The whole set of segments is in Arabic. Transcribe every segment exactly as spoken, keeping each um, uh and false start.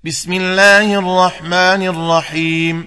بسم الله الرحمن الرحيم.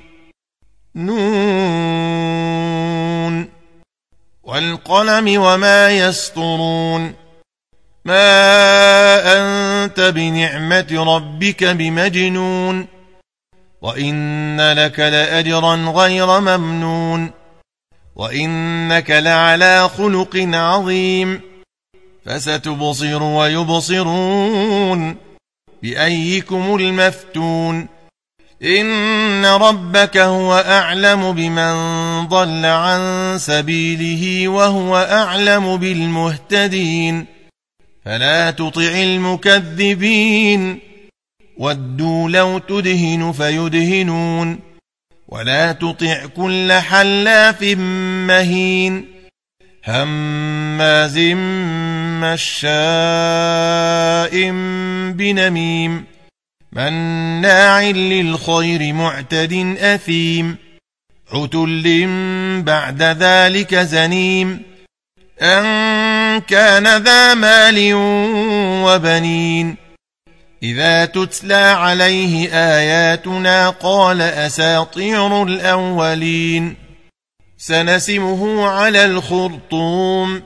نون والقلم وما يسطرون. ما أنت بنعمة ربك بمجنون، وإن لك لأجرا غير ممنون، وإنك لعلى خلق عظيم. فستبصر ويبصرون بأيكم المفتون. إن ربك هو أعلم بمن ضل عن سبيله وهو أعلم بالمهتدين. فلا تطع المكذبين، ودوا لو تدهن فيدهنون. ولا تطع كل حلاف مهين، هماز مشاء بنميم، مناع للخير معتد أثيم، عتل بعد ذلك زنيم، أن كان ذا مال وبنين. إذا تتلى عليه آياتنا قال أساطير الأولين. سنسمه على الخرطوم.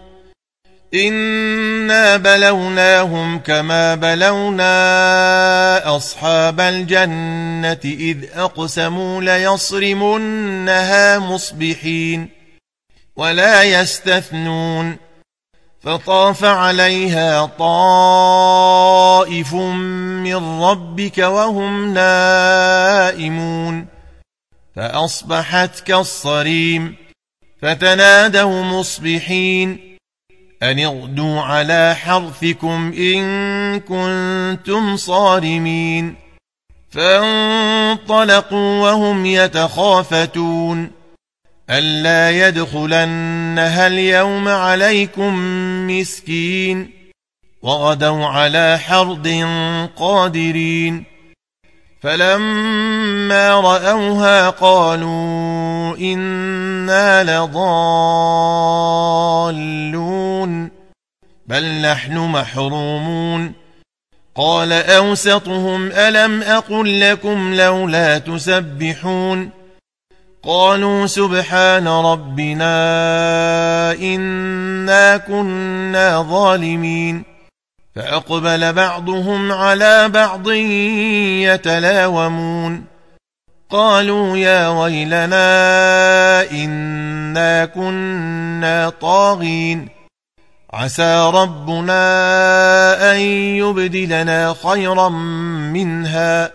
إنا بلوناهم كما بلونا أصحاب الجنة إذ أقسموا ليصرمنها مصبحين ولا يستثنون. فطاف عليها طائف من ربك وهم نائمون، فأصبحت كالصريم. فتنادوا مصبحين أن اغدوا على حرثكم إن كنتم صارمين. فانطلقوا وهم يتخافتون ألا يدخلنها اليوم عليكم مسكين، وغدوا على حرد قادرين. فلما رأوها قالوا إنا لضالون بل نحن محرومون. قال أوسطهم ألم أقل لكم لولا تسبحون. قالوا سبحان ربنا إنا كنا ظالمين. فأقبل بعضهم على بعض يتلاومون قالوا يا ويلنا إنا كنا طاغين. عسى ربنا أن يبدلنا خيرا منها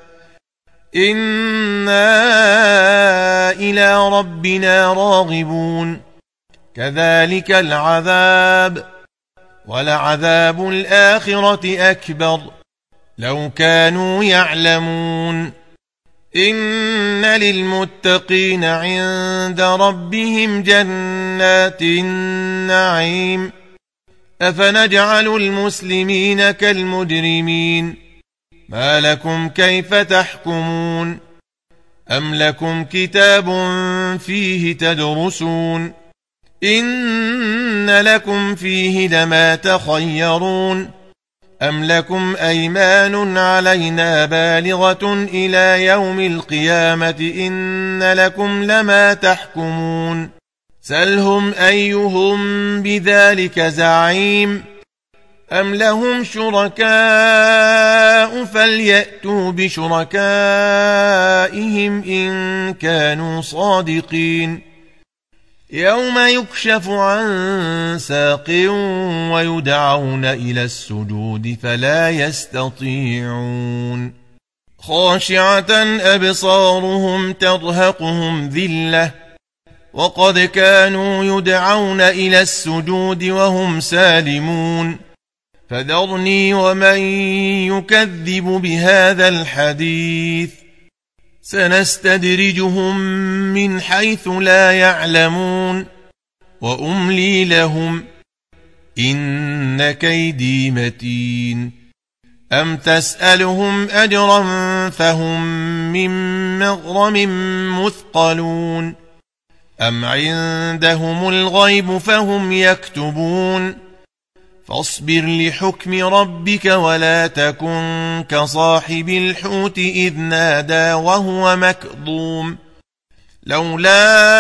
إنا إلى ربنا راغبون. كذلك العذاب، ولعذاب الآخرة أكبر لو كانوا يعلمون. إن للمتقين عند ربهم جنات النعيم. أفنجعل المسلمين كالمجرمين؟ ما لكم كيف تحكمون؟ أم لكم كتاب فيه تدرسون؟ إن لكم فيه لما تخيرون. أم لكم أيمان علينا بالغة إلى يوم القيامة إن لكم لما تحكمون. سلهم أيهم بذلك زعيم. أم لهم شركاء فليأتوا بشركائهم إن كانوا صادقين. يوم يكشف عن ساق ويدعون إلى السجود فلا يستطيعون. خاشعة أبصارهم ترهقهم ذلة وقد كانوا يدعون إلى السجود وهم سالمون. فذرني ومن يكذب بهذا الحديث سنستدرجهم من حيث لا يعلمون وأملي لهم إن كيدي متين. أم تسألهم أجرا فهم من مغرم مثقلون أم عندهم الغيب فهم يكتبون فاصبر لحكم ربك ولا تكن كصاحب الحوت إذ نادى وهو مكظوم لولا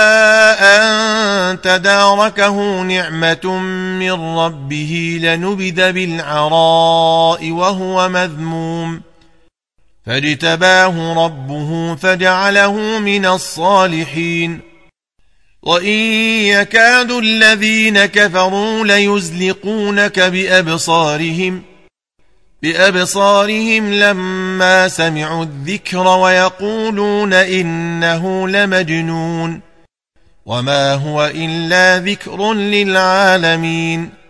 أن تداركه نعمة من ربه لنبذ بالعراء وهو مذموم فاجتباه ربه فجعله من الصالحين وإن يكاد الذين كفروا ليزلقونك بأبصارهم بأبصارهم لما سمعوا الذكر ويقولون إنه لمجنون وما هو إلا ذكر للعالمين